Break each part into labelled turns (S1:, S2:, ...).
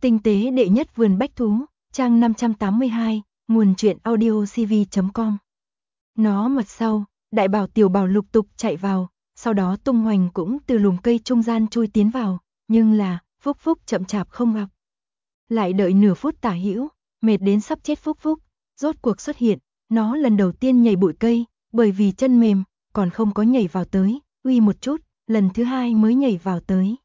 S1: Tinh tế đệ nhất vườn bách thú, trang 582, nguồn truyện audiocv.com. Nó mặt sau, đại bảo tiểu bảo lục tục chạy vào, sau đó Tung Hoành cũng từ lùm cây trung gian chui tiến vào, nhưng là, Phúc Phúc chậm chạp không gặp. Lại đợi nửa phút tả hữu, mệt đến sắp chết Phúc Phúc, rốt cuộc xuất hiện, nó lần đầu tiên nhảy bụi cây, bởi vì chân mềm, còn không có nhảy vào tới, uy một chút, lần thứ hai mới nhảy vào tới.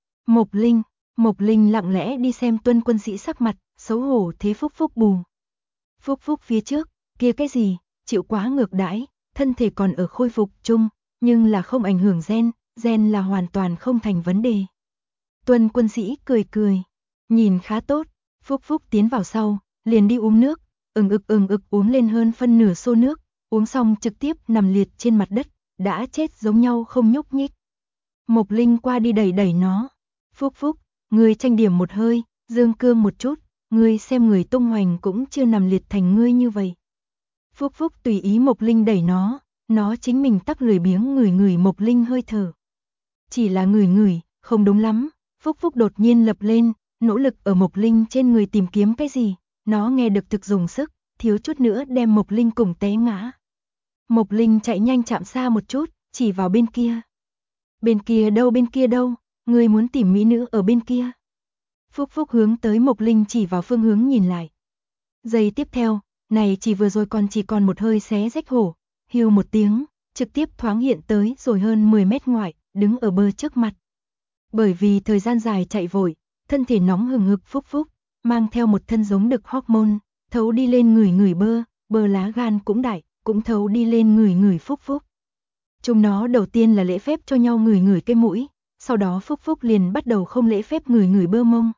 S1: Mộc Linh lặng lẽ đi xem Tuân Quân Sĩ sắc mặt, xấu hổ thế Phúc Phúc bù. Phúc Phúc phía trước, kia cái gì, chịu quá ngược đãi, thân thể còn ở khôi phục chung, nhưng là không ảnh hưởng gen là hoàn toàn không thành vấn đề. Tuân Quân Sĩ cười cười, nhìn khá tốt, Phúc Phúc tiến vào sau, liền đi uống nước, ừng ực uống lên hơn phân nửa xô nước, uống xong trực tiếp nằm liệt trên mặt đất, đã chết giống nhau không nhúc nhích. Mộc Linh qua đi đẩy nó, Phúc Phúc, ngươi tranh điểm một hơi, dương cương một chút, ngươi xem người Tung Hoành cũng chưa nằm liệt thành ngươi như vậy. Phúc Phúc tùy ý Mộc Linh đẩy nó chính mình tắc lười biếng ngửi Mộc Linh hơi thở. Chỉ là ngửi, không đúng lắm, Phúc Phúc đột nhiên lập lên, nỗ lực ở Mộc Linh trên người tìm kiếm cái gì, nó nghe được thực dùng sức, thiếu chút nữa đem Mộc Linh cùng té ngã. Mộc Linh chạy nhanh chạm xa một chút, chỉ vào bên kia. Bên kia đâu, ngươi muốn tìm mỹ nữ ở bên kia. Phúc Phúc hướng tới Mộc Linh chỉ vào phương hướng nhìn lại. Giây tiếp theo, này chỉ còn một hơi xé rách hổ, hưu một tiếng, trực tiếp thoáng hiện tới rồi hơn 10 mét ngoại, đứng ở bờ trước mặt. Bởi vì thời gian dài chạy vội, thân thể nóng hừng hực Phúc Phúc, mang theo một thân giống đực hormone, thấu đi lên người bơ lá gan cũng đại, cũng thấu đi lên người Phúc Phúc. Chúng nó đầu tiên là lễ phép cho nhau người cái mũi, sau đó Phúc Phúc liền bắt đầu không lễ phép người bơ mông.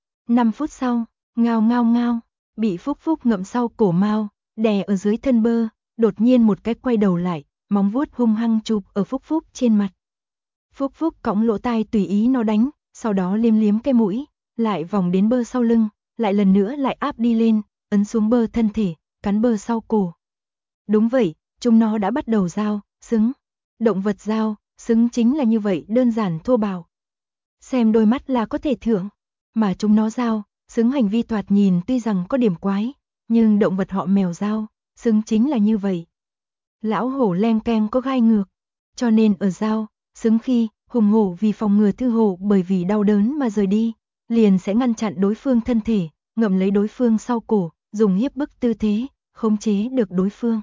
S1: 5 phút sau, ngao, bị Phúc Phúc ngậm sau cổ mao, đè ở dưới thân bơ, đột nhiên một cái quay đầu lại, móng vuốt hung hăng chụp ở Phúc Phúc trên mặt. Phúc Phúc cõng lỗ tai tùy ý nó đánh, sau đó liếm cái mũi, lại vòng đến bơ sau lưng, lại lần nữa lại áp đi lên, ấn xuống bơ thân thể, cắn bơ sau cổ. Đúng vậy, chúng nó đã bắt đầu giao, xứng. Động vật giao, xứng chính là như vậy đơn giản thô bạo. Xem đôi mắt là có thể thưởng, mà chúng nó giao, xứng hành vi thoạt nhìn tuy rằng có điểm quái, nhưng động vật họ mèo giao, xứng chính là như vậy. Lão hổ len keng có gai ngược, cho nên ở giao, xứng khi, hùng hổ vì phòng ngừa thư hổ bởi vì đau đớn mà rời đi, liền sẽ ngăn chặn đối phương thân thể, ngậm lấy đối phương sau cổ, dùng hiếp bức tư thế, khống chế được đối phương.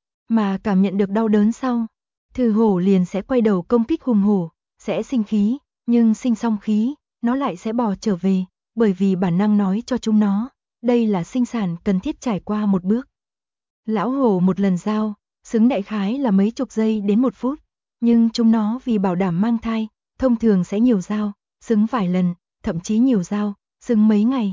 S1: Mà cảm nhận được đau đớn sau, thư hổ liền sẽ quay đầu công kích hùng hổ, sẽ sinh khí, nhưng sinh xong khí, nó lại sẽ bò trở về, bởi vì bản năng nói cho chúng nó, đây là sinh sản cần thiết trải qua một bước. Lão hổ một lần giao, xứng đại khái là mấy chục giây đến 1 phút, nhưng chúng nó vì bảo đảm mang thai, thông thường sẽ nhiều giao, xứng vài lần, thậm chí nhiều giao, xứng mấy ngày.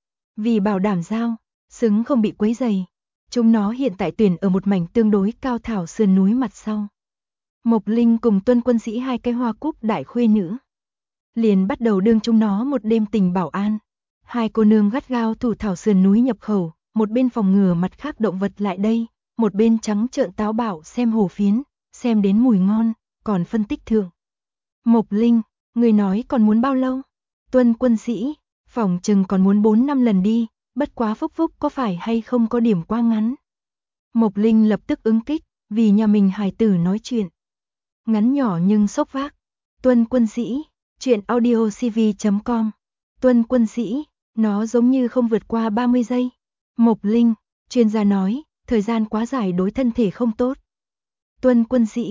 S1: Vì bảo đảm giao, xứng không bị quấy rầy, chúng nó hiện tại tuyển ở một mảnh tương đối cao thảo sườn núi mặt sau. Mộc Linh cùng Tuân Quân Sĩ hai cái hoa cúc đại khuê nữ, liền bắt đầu đương chúng nó một đêm tình bảo an. Hai cô nương gắt gao thủ thảo sườn núi nhập khẩu, một bên phòng ngừa mặt khác động vật lại đây, một bên trắng trợn táo bạo xem hổ phiến, xem đến mùi ngon, còn phân tích thượng. Mộc Linh, người nói còn muốn bao lâu? Tuân Quân Sĩ, phỏng chừng còn muốn 4-5 lần đi, bất quá Phúc Phúc có phải hay không có điểm quá ngắn. Mộc Linh lập tức ứng kích, vì nhà mình hài tử nói chuyện. Ngắn nhỏ nhưng sốc vác. Tuân Quân Sĩ, truyện audiocv.com. Tuân Quân Sĩ, nó giống như không vượt qua 30 giây. Mộc Linh, chuyên gia nói, thời gian quá dài đối thân thể không tốt. Tuân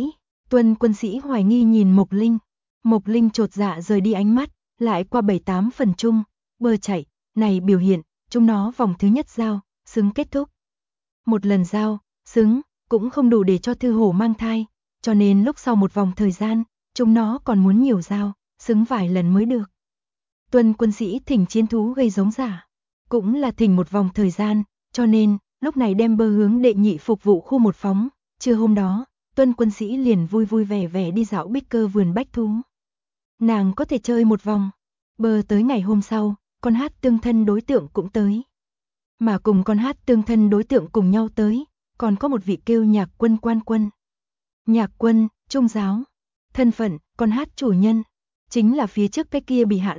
S1: Quân Sĩ hoài nghi nhìn Mộc Linh. Mộc Linh chột dạ rời đi ánh mắt, lại qua 7-8 phần chung, bơ chạy, này biểu hiện, chúng nó vòng thứ nhất giao, xứng kết thúc. Một lần giao, xứng, cũng không đủ để cho thư hổ mang thai, cho nên lúc sau một vòng thời gian, chúng nó còn muốn nhiều giao, xứng vài lần mới được. Tuân Quân Sĩ thỉnh chiến thú gây giống giả, cũng là thỉnh một vòng thời gian, cho nên, lúc này đem bơ hướng đệ nhị phục vụ khu một phóng, trưa hôm đó, Tuân Quân Sĩ liền vui vẻ đi dạo bích cơ vườn bách thú. Nàng có thể chơi một vòng, bơ tới ngày hôm sau, con hát tương thân đối tượng cũng tới. Mà cùng con hát tương thân đối tượng cùng nhau tới, còn có một vị kêu Nhạc Quân quan quân. Nhạc Quân, trung giáo, thân phận, con hát chủ nhân, chính là phía trước cái kia bị hạ độc,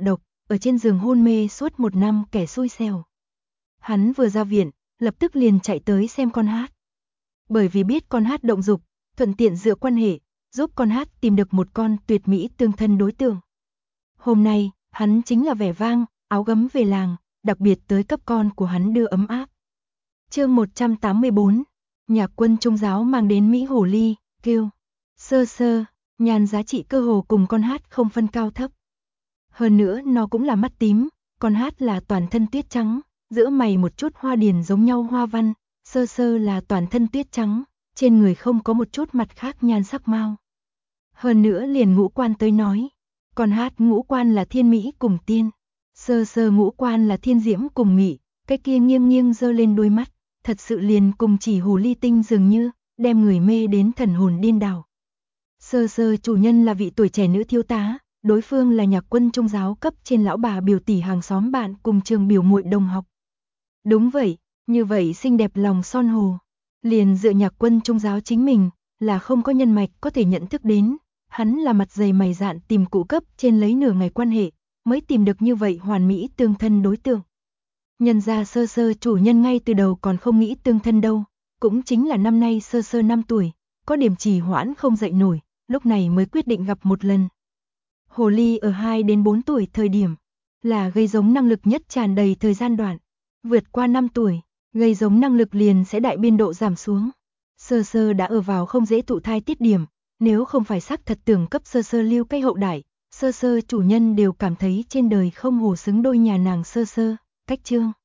S1: ở trên giường hôn mê suốt 1 năm kẻ xui xẻo. Hắn vừa ra viện, lập tức liền chạy tới xem con hát. Bởi vì biết con hát động dục, thuận tiện dựa quan hệ, giúp con hát tìm được một con tuyệt mỹ tương thân đối tượng. Hôm nay, hắn chính là vẻ vang, áo gấm về làng, đặc biệt tới cấp con của hắn đưa ấm áp. Chương 184, Nhạc Quân Trung giáo mang đến Mỹ Hồ Ly, kêu Sơ Sơ, nhàn giá trị cơ hồ cùng con hát không phân cao thấp. Hơn nữa nó cũng là mắt tím, con hát là toàn thân tuyết trắng, giữa mày một chút hoa điền giống nhau hoa văn, Sơ Sơ là toàn thân tuyết trắng, trên người không có một chút mặt khác nhan sắc mau. Hơn nữa liền ngũ quan tới nói, con hát ngũ quan là thiên mỹ cùng tiên, Sơ Sơ ngũ quan là thiên diễm cùng mỹ, cái kia nghiêng nghiêng giơ lên đôi mắt, thật sự liền cùng chỉ hồ ly tinh dường như, đem người mê đến thần hồn điên đảo. Sơ Sơ chủ nhân là vị tuổi trẻ nữ thiếu tá, đối phương là Nhạc Quân Trung giáo cấp trên lão bà biểu tỷ hàng xóm bạn cùng trường biểu muội đồng học. Đúng vậy, như vậy xinh đẹp lòng son hồ, liền dựa Nhạc Quân Trung giáo chính mình, là không có nhân mạch có thể nhận thức đến, hắn là mặt dày mày dạn tìm cụ cấp trên lấy nửa ngày quan hệ, mới tìm được như vậy hoàn mỹ tương thân đối tượng. Nhân ra Sơ Sơ chủ nhân ngay từ đầu còn không nghĩ tương thân đâu, cũng chính là năm nay Sơ Sơ 5 tuổi, có điểm trì hoãn không dậy nổi, lúc này mới quyết định gặp một lần. Hồ ly ở 2 đến 4 tuổi thời điểm, là gây giống năng lực nhất tràn đầy thời gian đoạn, vượt qua 5 tuổi, gây giống năng lực liền sẽ đại biên độ giảm xuống. Sơ Sơ đã ở vào không dễ thụ thai tiết điểm, nếu không phải xác thật tưởng cấp Sơ Sơ lưu cái hậu đại, Sơ Sơ chủ nhân đều cảm thấy trên đời không hồ xứng đôi nhà nàng Sơ Sơ, cách chương.